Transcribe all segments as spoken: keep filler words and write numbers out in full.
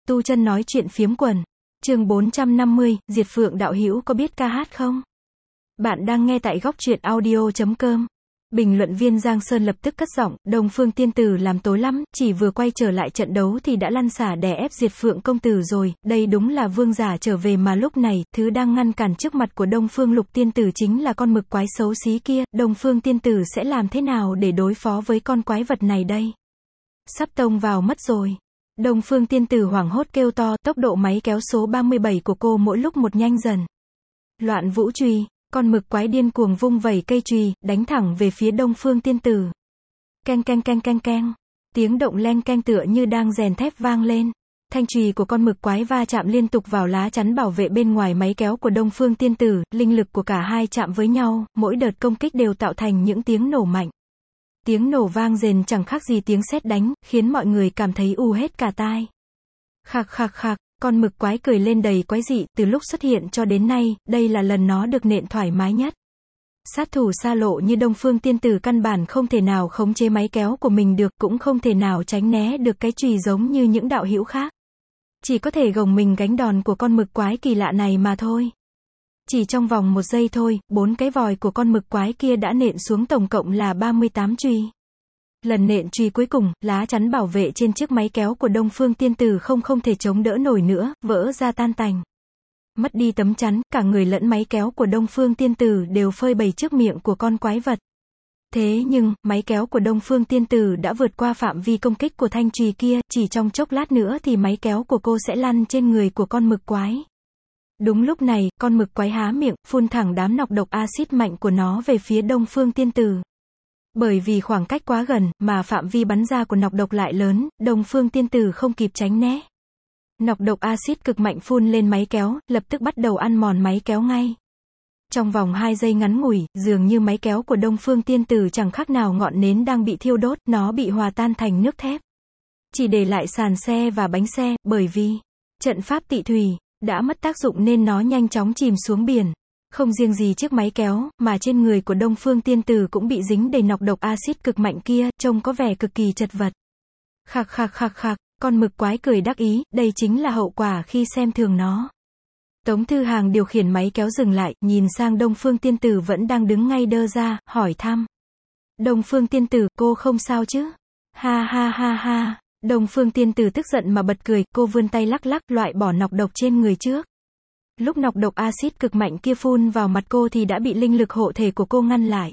Tu Chân nói chuyện phiếm quần. Chương bốn trăm năm mươi, Diệt Phượng đạo hữu có biết ca hát không? Bạn đang nghe tại góc truyện audio chấm com. Bình luận viên Giang Sơn lập tức cất giọng, Đông Phương tiên tử làm tối lắm, chỉ vừa quay trở lại trận đấu thì đã lăn xả đè ép Diệt Phượng công tử rồi, đây đúng là vương giả trở về mà lúc này, thứ đang ngăn cản trước mặt của Đông Phương Lục tiên tử chính là con mực quái xấu xí kia, Đông Phương tiên tử sẽ làm thế nào để đối phó với con quái vật này đây? Sắp tông vào mất rồi. Đông Phương tiên tử hoảng hốt kêu to, tốc độ máy kéo số ba mươi bảy của cô mỗi lúc một nhanh dần. Loạn vũ chùy, con mực quái điên cuồng vung vẩy cây chùy, đánh thẳng về phía Đông Phương tiên tử. Keng keng keng keng keng, tiếng động leng keng tựa như đang rèn thép vang lên. Thanh chùy của con mực quái va chạm liên tục vào lá chắn bảo vệ bên ngoài máy kéo của Đông Phương tiên tử, linh lực của cả hai chạm với nhau, mỗi đợt công kích đều tạo thành những tiếng nổ mạnh. Tiếng nổ vang rền chẳng khác gì tiếng sét đánh, khiến mọi người cảm thấy u hết cả tai. Khạc khạc khạc, con mực quái cười lên đầy quái dị, từ lúc xuất hiện cho đến nay, đây là lần nó được nện thoải mái nhất. Sát thủ xa lộ như Đông Phương tiên tử căn bản không thể nào khống chế máy kéo của mình được, cũng không thể nào tránh né được cái chùy giống như những đạo hữu khác. Chỉ có thể gồng mình gánh đòn của con mực quái kỳ lạ này mà thôi. Chỉ trong vòng một giây thôi, bốn cái vòi của con mực quái kia đã nện xuống tổng cộng là ba mươi tám chùy. Lần nện chùy cuối cùng, lá chắn bảo vệ trên chiếc máy kéo của Đông Phương tiên tử không không thể chống đỡ nổi nữa, vỡ ra tan tành. Mất đi tấm chắn, cả người lẫn máy kéo của Đông Phương tiên tử đều phơi bày trước miệng của con quái vật. Thế nhưng, máy kéo của Đông Phương tiên tử đã vượt qua phạm vi công kích của thanh chùy kia, chỉ trong chốc lát nữa thì máy kéo của cô sẽ lăn trên người của con mực quái. Đúng lúc này, con mực quái há miệng, phun thẳng đám nọc độc axit mạnh của nó về phía Đông Phương tiên tử. Bởi vì khoảng cách quá gần, mà phạm vi bắn ra của nọc độc lại lớn, Đông Phương tiên tử không kịp tránh né. Nọc độc axit cực mạnh phun lên máy kéo, lập tức bắt đầu ăn mòn máy kéo ngay. Trong vòng hai giây ngắn ngủi, dường như máy kéo của Đông Phương tiên tử chẳng khác nào ngọn nến đang bị thiêu đốt, nó bị hòa tan thành nước thép. Chỉ để lại sàn xe và bánh xe, bởi vì trận pháp tị thủy đã mất tác dụng nên nó nhanh chóng chìm xuống biển. Không riêng gì chiếc máy kéo, mà trên người của Đông Phương tiên tử cũng bị dính đầy nọc độc axit cực mạnh kia, trông có vẻ cực kỳ chật vật. Khạc khạc khạc khạc, con mực quái cười đắc ý, đây chính là hậu quả khi xem thường nó. Tống Thư Hàng điều khiển máy kéo dừng lại, nhìn sang Đông Phương tiên tử vẫn đang đứng ngay đơ ra, hỏi thăm. Đông Phương tiên tử, cô không sao chứ? Ha ha ha ha. Đông Phương tiên tử tức giận mà bật cười, cô vươn tay lắc lắc, loại bỏ nọc độc trên người trước. Lúc nọc độc axit cực mạnh kia phun vào mặt cô thì đã bị linh lực hộ thể của cô ngăn lại.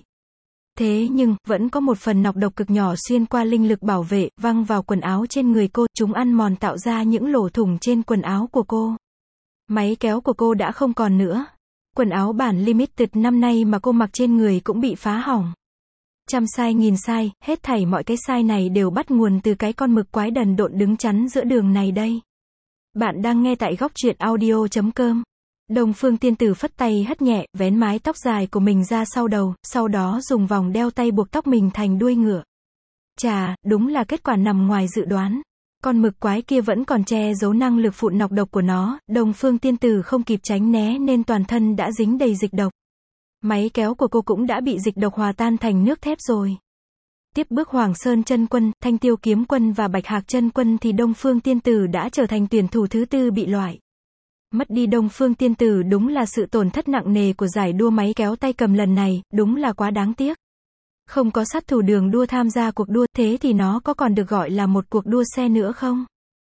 Thế nhưng, vẫn có một phần nọc độc cực nhỏ xuyên qua linh lực bảo vệ, văng vào quần áo trên người cô, chúng ăn mòn tạo ra những lỗ thủng trên quần áo của cô. Máy kéo của cô đã không còn nữa. Quần áo bản limited năm nay mà cô mặc trên người cũng bị phá hỏng. Trăm sai nghìn sai, hết thảy mọi cái sai này đều bắt nguồn từ cái con mực quái đần độn đứng chắn giữa đường này đây. Bạn đang nghe tại góc truyện audio chấm com. Đông Phương tiên tử phất tay hất nhẹ, vén mái tóc dài của mình ra sau đầu, sau đó dùng vòng đeo tay buộc tóc mình thành đuôi ngựa. Chà, đúng là kết quả nằm ngoài dự đoán. Con mực quái kia vẫn còn che giấu năng lực phụn nọc độc của nó, Đông Phương tiên tử không kịp tránh né nên toàn thân đã dính đầy dịch độc. Máy kéo của cô cũng đã bị dịch độc hòa tan thành nước thép rồi. Tiếp bước Hoàng Sơn chân quân, Thanh Tiêu kiếm quân và Bạch Hạc chân quân thì Đông Phương tiên tử đã trở thành tuyển thủ thứ tư bị loại. Mất đi Đông Phương tiên tử đúng là sự tổn thất nặng nề của giải đua máy kéo tay cầm lần này, đúng là quá đáng tiếc. Không có sát thủ đường đua tham gia cuộc đua, thế thì nó có còn được gọi là một cuộc đua xe nữa không?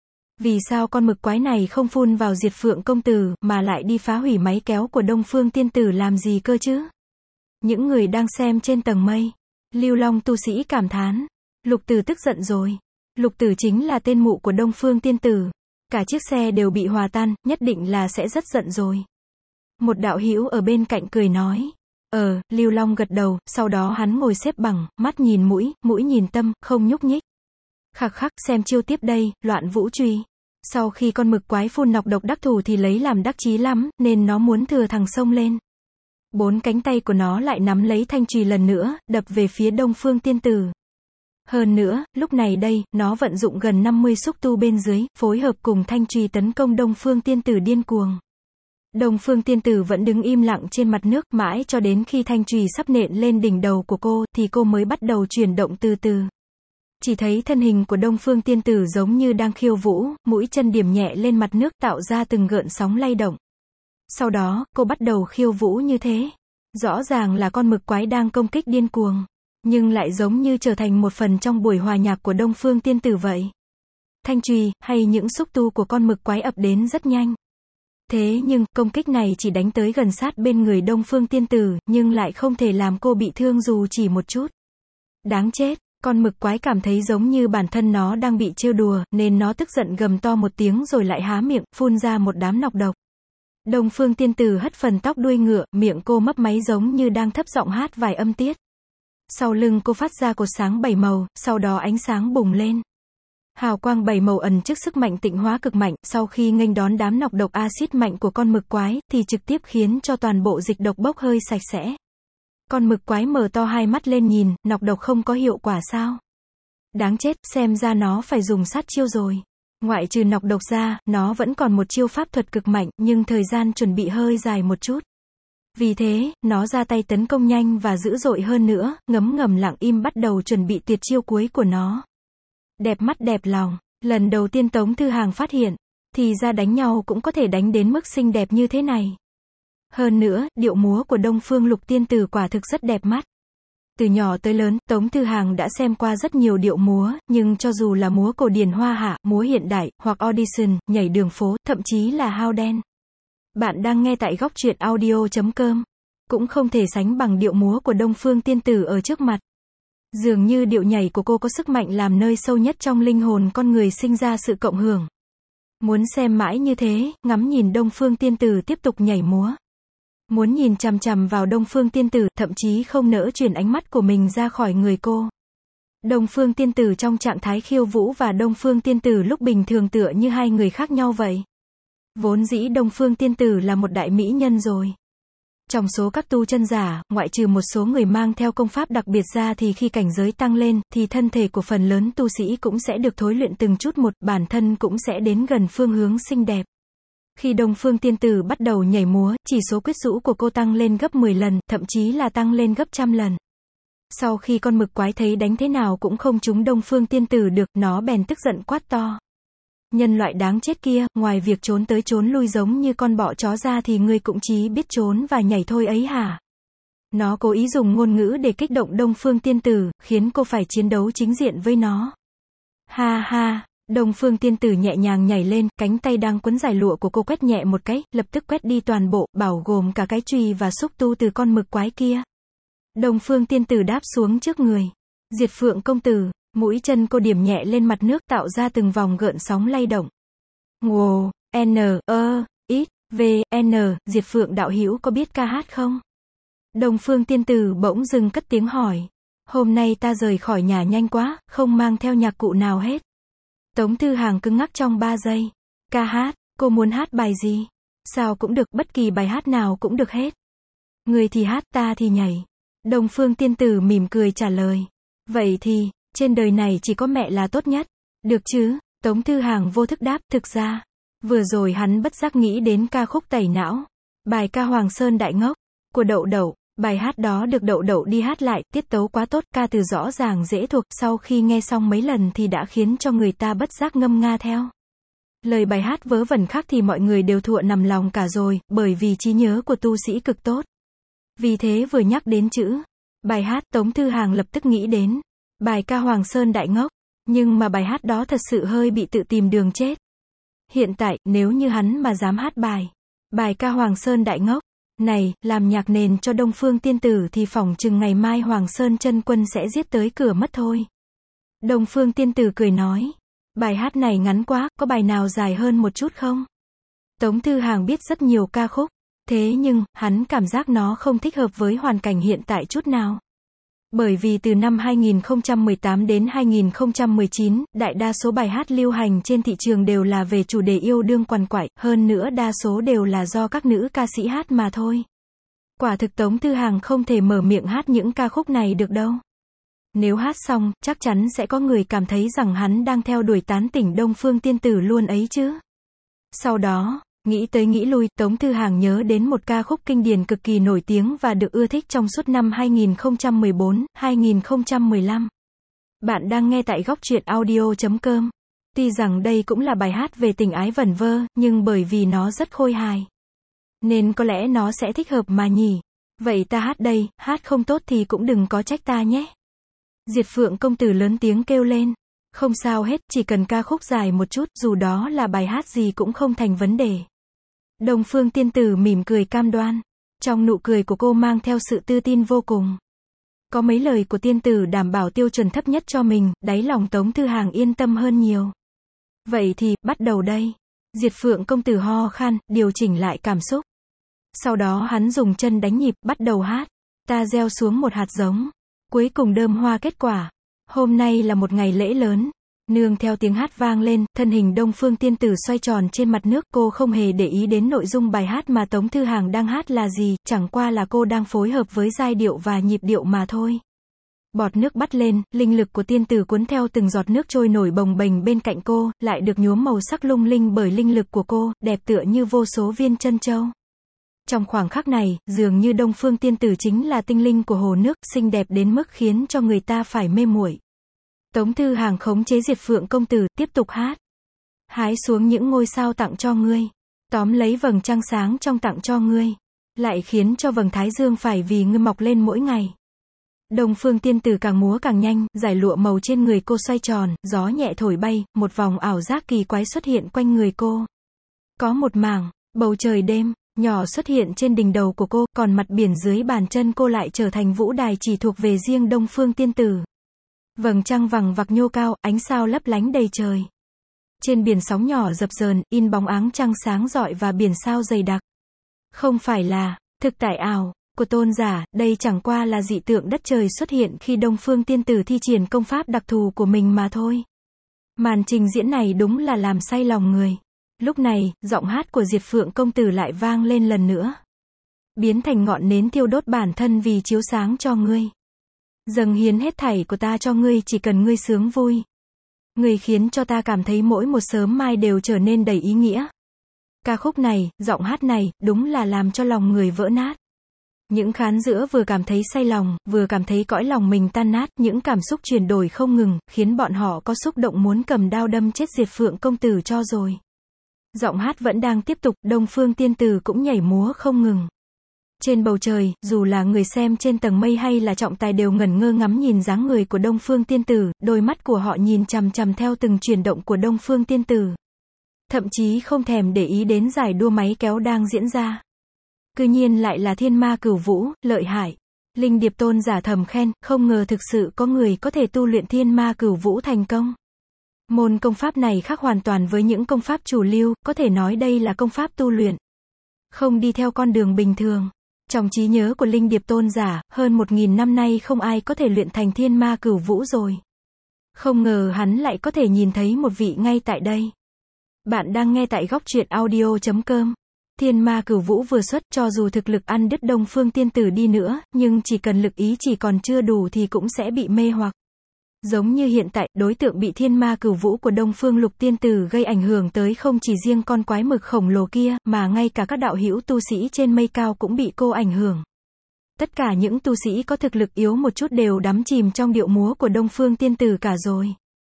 Vì sao con mực quái này không phun vào Diệt Phượng công tử, mà lại đi phá hủy máy kéo của Đông Phương tiên tử làm gì cơ chứ? Những người đang xem trên tầng mây, Lưu Long tu sĩ cảm thán. Lục Tử tức giận rồi. Lục Tử chính là tên mụ của Đông Phương tiên tử. Cả chiếc xe đều bị hòa tan, nhất định là sẽ rất giận rồi. Một đạo hữu ở bên cạnh cười nói. Ờ, Lưu Long gật đầu, sau đó hắn ngồi xếp bằng, mắt nhìn mũi, mũi nhìn tâm, không nhúc nhích. Khắc khắc, xem chiêu tiếp đây, loạn vũ truy. Sau khi con mực quái phun nọc độc đắc thủ thì lấy làm đắc chí lắm, nên nó muốn thừa thằng xông lên. Bốn cánh tay của nó lại nắm lấy thanh chùy lần nữa, đập về phía Đông Phương tiên tử. Hơn nữa, lúc này đây, nó vận dụng gần năm mươi xúc tu bên dưới, phối hợp cùng thanh chùy tấn công Đông Phương tiên tử điên cuồng. Đông Phương tiên tử vẫn đứng im lặng trên mặt nước, mãi cho đến khi thanh chùy sắp nện lên đỉnh đầu của cô, thì cô mới bắt đầu chuyển động từ từ. Chỉ thấy thân hình của Đông Phương Tiên Tử giống như đang khiêu vũ, mũi chân điểm nhẹ lên mặt nước tạo ra từng gợn sóng lay động. Sau đó, cô bắt đầu khiêu vũ như thế. Rõ ràng là con mực quái đang công kích điên cuồng, nhưng lại giống như trở thành một phần trong buổi hòa nhạc của Đông Phương Tiên Tử vậy. Thanh chùy, hay những xúc tu của con mực quái ập đến rất nhanh. Thế nhưng, công kích này chỉ đánh tới gần sát bên người Đông Phương Tiên Tử, nhưng lại không thể làm cô bị thương dù chỉ một chút. Đáng chết, con mực quái cảm thấy giống như bản thân nó đang bị trêu đùa, nên nó tức giận gầm to một tiếng rồi lại há miệng, phun ra một đám nọc độc. Đông Phương Tiên Tử hất phần tóc đuôi ngựa, miệng cô mấp máy giống như đang thấp giọng hát vài âm tiết. Sau lưng cô phát ra cột sáng bảy màu, sau đó ánh sáng bùng lên. Hào quang bảy màu ẩn trước sức mạnh tịnh hóa cực mạnh, sau khi nghênh đón đám nọc độc axit mạnh của con mực quái, thì trực tiếp khiến cho toàn bộ dịch độc bốc hơi sạch sẽ. Con mực quái mở to hai mắt lên nhìn, nọc độc không có hiệu quả sao? Đáng chết, xem ra nó phải dùng sát chiêu rồi. Ngoại trừ nọc độc ra, nó vẫn còn một chiêu pháp thuật cực mạnh, nhưng thời gian chuẩn bị hơi dài một chút. Vì thế, nó ra tay tấn công nhanh và dữ dội hơn nữa, ngấm ngầm lặng im bắt đầu chuẩn bị tuyệt chiêu cuối của nó. Đẹp mắt đẹp lòng, lần đầu tiên Tống Thư Hàng phát hiện, thì ra đánh nhau cũng có thể đánh đến mức xinh đẹp như thế này. Hơn nữa, điệu múa của Đông Phương Lục Tiên Tử quả thực rất đẹp mắt. Từ nhỏ tới lớn, Tống Thư Hàng đã xem qua rất nhiều điệu múa, nhưng cho dù là múa cổ điển hoa hạ, múa hiện đại, hoặc audition, nhảy đường phố, thậm chí là hao đen. Bạn đang nghe tại góc truyện audio chấm com. Cũng không thể sánh bằng điệu múa của Đông Phương Tiên Tử ở trước mặt. Dường như điệu nhảy của cô có sức mạnh làm nơi sâu nhất trong linh hồn con người sinh ra sự cộng hưởng. Muốn xem mãi như thế, ngắm nhìn Đông Phương Tiên Tử tiếp tục nhảy múa. Muốn nhìn chằm chằm vào Đông Phương Tiên Tử, thậm chí không nỡ chuyển ánh mắt của mình ra khỏi người cô. Đông Phương Tiên Tử trong trạng thái khiêu vũ và Đông Phương Tiên Tử lúc bình thường tựa như hai người khác nhau vậy. Vốn dĩ Đông Phương Tiên Tử là một đại mỹ nhân rồi. Trong số các tu chân giả, ngoại trừ một số người mang theo công pháp đặc biệt ra thì khi cảnh giới tăng lên, thì thân thể của phần lớn tu sĩ cũng sẽ được thối luyện từng chút một, bản thân cũng sẽ đến gần phương hướng xinh đẹp. Khi Đông Phương Tiên Tử bắt đầu nhảy múa, chỉ số quyết rũ của cô tăng lên gấp mười lần, thậm chí là tăng lên gấp trăm lần. Sau khi con mực quái thấy đánh thế nào cũng không trúng Đông Phương Tiên Tử được, nó bèn tức giận quát to. Nhân loại đáng chết kia, ngoài việc trốn tới trốn lui giống như con bọ chó ra thì ngươi cũng chỉ biết trốn và nhảy thôi ấy hả? Nó cố ý dùng ngôn ngữ để kích động Đông Phương Tiên Tử, khiến cô phải chiến đấu chính diện với nó. Ha ha, Đông Phương Tiên Tử nhẹ nhàng nhảy lên, cánh tay đang quấn giải lụa của cô quét nhẹ một cái, lập tức quét đi toàn bộ, bảo gồm cả cái chùy và xúc tu từ con mực quái kia. Đông Phương Tiên Tử đáp xuống trước người. Diệt Phượng công tử, mũi chân cô điểm nhẹ lên mặt nước tạo ra từng vòng gợn sóng lay động. Ngồ, N, E, X, V, N, Diệt Phượng đạo hữu có biết ca hát không? Đông Phương Tiên Tử bỗng dưng cất tiếng hỏi. Hôm nay ta rời khỏi nhà nhanh quá, không mang theo nhạc cụ nào hết. Tống Thư Hàng cứng ngắc trong ba giây. Ca hát, cô muốn hát bài gì? Sao cũng được, bất kỳ bài hát nào cũng được hết. Người thì hát, ta thì nhảy. Đông Phương Tiên Tử mỉm cười trả lời. Vậy thì, trên đời này chỉ có mẹ là tốt nhất. Được chứ? Tống Thư Hàng vô thức đáp, thực ra. Vừa rồi hắn bất giác nghĩ đến ca khúc tẩy não. Bài ca Hoàng Sơn Đại Ngốc, của Đậu Đậu. Bài hát đó được Đậu Đậu đi hát lại, tiết tấu quá tốt, ca từ rõ ràng dễ thuộc, sau khi nghe xong mấy lần thì đã khiến cho người ta bất giác ngâm nga theo. Lời bài hát vớ vẩn khác thì mọi người đều thụa nằm lòng cả rồi, bởi vì trí nhớ của tu sĩ cực tốt. Vì thế vừa nhắc đến chữ bài hát, Tống Thư Hàng lập tức nghĩ đến bài ca Hoàng Sơn Đại Ngốc, nhưng mà bài hát đó thật sự hơi bị tự tìm đường chết. Hiện tại, nếu như hắn mà dám hát bài bài ca Hoàng Sơn Đại Ngốc này, làm nhạc nền cho Đông Phương Tiên Tử thì phỏng chừng ngày mai Hoàng Sơn chân quân sẽ giết tới cửa mất thôi. Đông Phương Tiên Tử cười nói, bài hát này ngắn quá, có bài nào dài hơn một chút không? Tống Thư Hàng biết rất nhiều ca khúc, thế nhưng, hắn cảm giác nó không thích hợp với hoàn cảnh hiện tại chút nào. Bởi vì từ năm hai nghìn không trăm mười tám đến hai nghìn không trăm mười chín, đại đa số bài hát lưu hành trên thị trường đều là về chủ đề yêu đương quằn quại, hơn nữa đa số đều là do các nữ ca sĩ hát mà thôi. Quả thực Tống Thư Hàng không thể mở miệng hát những ca khúc này được đâu. Nếu hát xong, chắc chắn sẽ có người cảm thấy rằng hắn đang theo đuổi tán tỉnh Đông Phương Tiên Tử luôn ấy chứ. Sau đó, nghĩ tới nghĩ lui, Tống Thư Hàng nhớ đến một ca khúc kinh điển cực kỳ nổi tiếng và được ưa thích trong suốt năm hai nghìn không trăm mười bốn, hai nghìn không trăm mười lăm. Bạn đang nghe tại góc truyện audio chấm com. Tuy rằng đây cũng là bài hát về tình ái vẩn vơ, nhưng bởi vì nó rất khôi hài, nên có lẽ nó sẽ thích hợp mà nhỉ. Vậy ta hát đây, hát không tốt thì cũng đừng có trách ta nhé. Diệt Phượng công tử lớn tiếng kêu lên. Không sao hết, chỉ cần ca khúc dài một chút, dù đó là bài hát gì cũng không thành vấn đề. Đông Phương tiên tử mỉm cười cam đoan. Trong nụ cười của cô mang theo sự tự tin vô cùng. Có mấy lời của tiên tử đảm bảo tiêu chuẩn thấp nhất cho mình, đáy lòng Tống Thư Hàng yên tâm hơn nhiều. Vậy thì, bắt đầu đây. Diệt Phượng công tử ho khan, điều chỉnh lại cảm xúc. Sau đó hắn dùng chân đánh nhịp, bắt đầu hát. Ta gieo xuống một hạt giống, cuối cùng đơm hoa kết quả. Hôm nay là một ngày lễ lớn. Nương theo tiếng hát vang lên, thân hình Đông Phương tiên tử xoay tròn trên mặt nước, cô không hề để ý đến nội dung bài hát mà Tống Thư Hàng đang hát là gì, chẳng qua là cô đang phối hợp với giai điệu và nhịp điệu mà thôi. Bọt nước bắt lên, linh lực của tiên tử cuốn theo từng giọt nước trôi nổi bồng bềnh bên cạnh cô, lại được nhuốm màu sắc lung linh bởi linh lực của cô, đẹp tựa như vô số viên chân châu. Trong khoảng khắc này, dường như Đông Phương tiên tử chính là tinh linh của hồ nước, xinh đẹp đến mức khiến cho người ta phải mê muội. Tống Thư Hàng khống chế Diệt Phượng công tử, tiếp tục hát. Hái xuống những ngôi sao tặng cho ngươi. Tóm lấy vầng trăng sáng trong tặng cho ngươi. Lại khiến cho vầng thái dương phải vì ngươi mọc lên mỗi ngày. Đông Phương tiên tử càng múa càng nhanh, dải lụa màu trên người cô xoay tròn, gió nhẹ thổi bay, một vòng ảo giác kỳ quái xuất hiện quanh người cô. Có một mảng, bầu trời đêm, nhỏ xuất hiện trên đỉnh đầu của cô, còn mặt biển dưới bàn chân cô lại trở thành vũ đài chỉ thuộc về riêng Đông Phương tiên tử. Vầng trăng vằng vặc nhô cao, ánh sao lấp lánh đầy trời. Trên biển sóng nhỏ dập dờn, in bóng áng trăng sáng rọi và biển sao dày đặc. Không phải là thực tại ảo của tôn giả, đây chẳng qua là dị tượng đất trời xuất hiện khi Đông Phương tiên tử thi triển công pháp đặc thù của mình mà thôi. Màn trình diễn này đúng là làm say lòng người. Lúc này, giọng hát của Diệt Phượng công tử lại vang lên lần nữa. Biến thành ngọn nến thiêu đốt bản thân vì chiếu sáng cho ngươi. Dâng hiến hết thảy của ta cho ngươi, chỉ cần ngươi sướng vui. Ngươi khiến cho ta cảm thấy mỗi một sớm mai đều trở nên đầy ý nghĩa. Ca khúc này, giọng hát này, đúng là làm cho lòng người vỡ nát. Những khán giữa vừa cảm thấy say lòng, vừa cảm thấy cõi lòng mình tan nát, những cảm xúc chuyển đổi không ngừng, khiến bọn họ có xúc động muốn cầm đao đâm chết Diệt Phượng công tử cho rồi. Giọng hát vẫn đang tiếp tục, Đông Phương tiên tử cũng nhảy múa không ngừng. Trên bầu trời, dù là người xem trên tầng mây hay là trọng tài đều ngẩn ngơ ngắm nhìn dáng người của Đông Phương tiên tử, đôi mắt của họ nhìn chằm chằm theo từng chuyển động của Đông Phương tiên tử. Thậm chí không thèm để ý đến giải đua máy kéo đang diễn ra. Cư nhiên lại là Thiên Ma Cửu Vũ, lợi hại. Linh Điệp tôn giả thầm khen, không ngờ thực sự có người có thể tu luyện Thiên Ma Cửu Vũ thành công. Môn công pháp này khác hoàn toàn với những công pháp chủ lưu, có thể nói đây là công pháp tu luyện. Không đi theo con đường bình thường. Trong trí nhớ của Linh Điệp tôn giả, hơn một nghìn năm nay không ai có thể luyện thành Thiên Ma Cửu Vũ rồi. Không ngờ hắn lại có thể nhìn thấy một vị ngay tại đây. Bạn đang nghe tại góc truyện audio chấm com. Thiên Ma Cửu Vũ vừa xuất, cho dù thực lực ăn đứt Đông Phương tiên tử đi nữa, nhưng chỉ cần lực ý chỉ còn chưa đủ thì cũng sẽ bị mê hoặc. Giống như hiện tại, đối tượng bị Thiên Ma Cửu Vũ của Đông Phương Lục tiên tử gây ảnh hưởng tới không chỉ riêng con quái mực khổng lồ kia, mà ngay cả các đạo hữu tu sĩ trên mây cao cũng bị cô ảnh hưởng. Tất cả những tu sĩ có thực lực yếu một chút đều đắm chìm trong điệu múa của Đông Phương tiên tử cả rồi.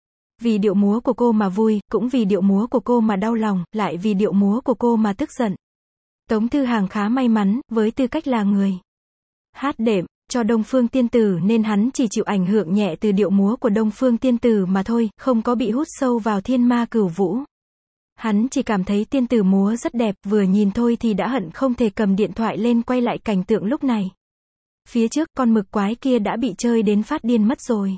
Vì điệu múa của cô mà vui, cũng vì điệu múa của cô mà đau lòng, lại vì điệu múa của cô mà tức giận. Tống Thư Hàng khá may mắn, với tư cách là người hát đệm cho Đông Phương tiên tử nên hắn chỉ chịu ảnh hưởng nhẹ từ điệu múa của Đông Phương tiên tử mà thôi, không có bị hút sâu vào Thiên Ma Cửu Vũ. Hắn chỉ cảm thấy tiên tử múa rất đẹp, vừa nhìn thôi thì đã hận không thể cầm điện thoại lên quay lại cảnh tượng lúc này. Phía trước, con mực quái kia đã bị chơi đến phát điên mất rồi.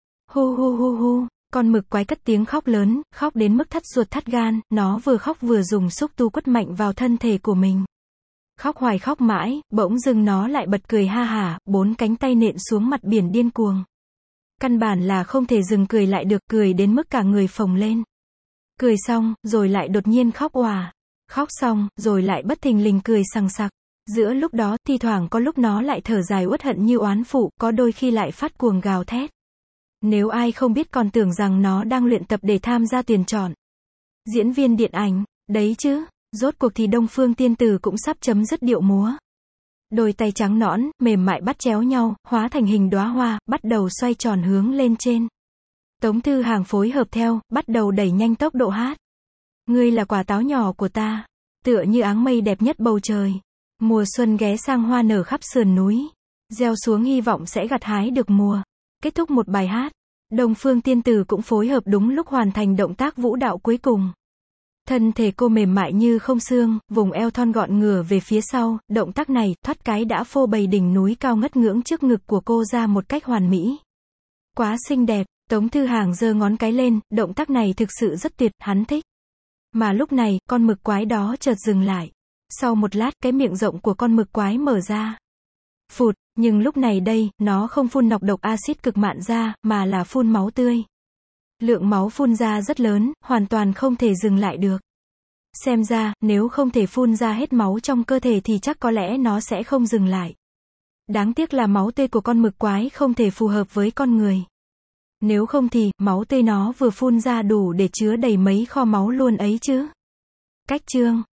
Hu hu hu hu, con mực quái cất tiếng khóc lớn, khóc đến mức thắt ruột thắt gan, nó vừa khóc vừa dùng xúc tu quất mạnh vào thân thể của mình. Khóc hoài khóc mãi, bỗng dưng nó lại bật cười ha hả, bốn cánh tay nện xuống mặt biển điên cuồng. Căn bản là không thể dừng cười lại được, cười đến mức cả người phồng lên. Cười xong, rồi lại đột nhiên khóc òa. Khóc xong, rồi lại bất thình lình cười sằng sặc. Giữa lúc đó, thi thoảng có lúc nó lại thở dài uất hận như oán phụ, có đôi khi lại phát cuồng gào thét. Nếu ai không biết còn tưởng rằng nó đang luyện tập để tham gia tuyển chọn diễn viên điện ảnh, đấy chứ. Rốt cuộc thì Đông Phương tiên tử cũng sắp chấm dứt điệu múa. Đôi tay trắng nõn, mềm mại bắt chéo nhau, hóa thành hình đóa hoa, bắt đầu xoay tròn hướng lên trên. Tống Thư Hàng phối hợp theo, bắt đầu đẩy nhanh tốc độ hát. Ngươi là quả táo nhỏ của ta, tựa như áng mây đẹp nhất bầu trời. Mùa xuân ghé sang hoa nở khắp sườn núi, gieo xuống hy vọng sẽ gặt hái được mùa. Kết thúc một bài hát, Đông Phương Tiên Tử cũng phối hợp đúng lúc hoàn thành động tác vũ đạo cuối cùng. Thân thể cô mềm mại như không xương, vùng eo thon gọn ngửa về phía sau, động tác này, thoát cái đã phô bày đỉnh núi cao ngất ngưỡng trước ngực của cô ra một cách hoàn mỹ. Quá xinh đẹp, Tống Thư Hàng giơ ngón cái lên, động tác này thực sự rất tuyệt, hắn thích. Mà lúc này, con mực quái đó chợt dừng lại. Sau một lát, cái miệng rộng của con mực quái mở ra. Phụt, nhưng lúc này đây, nó không phun nọc độc axit cực mạn ra, mà là phun máu tươi. Lượng máu phun ra rất lớn, hoàn toàn không thể dừng lại được. Xem ra, nếu không thể phun ra hết máu trong cơ thể thì chắc có lẽ nó sẽ không dừng lại. Đáng tiếc là máu tươi của con mực quái không thể phù hợp với con người. Nếu không thì, máu tươi nó vừa phun ra đủ để chứa đầy mấy kho máu luôn ấy chứ. Cách chương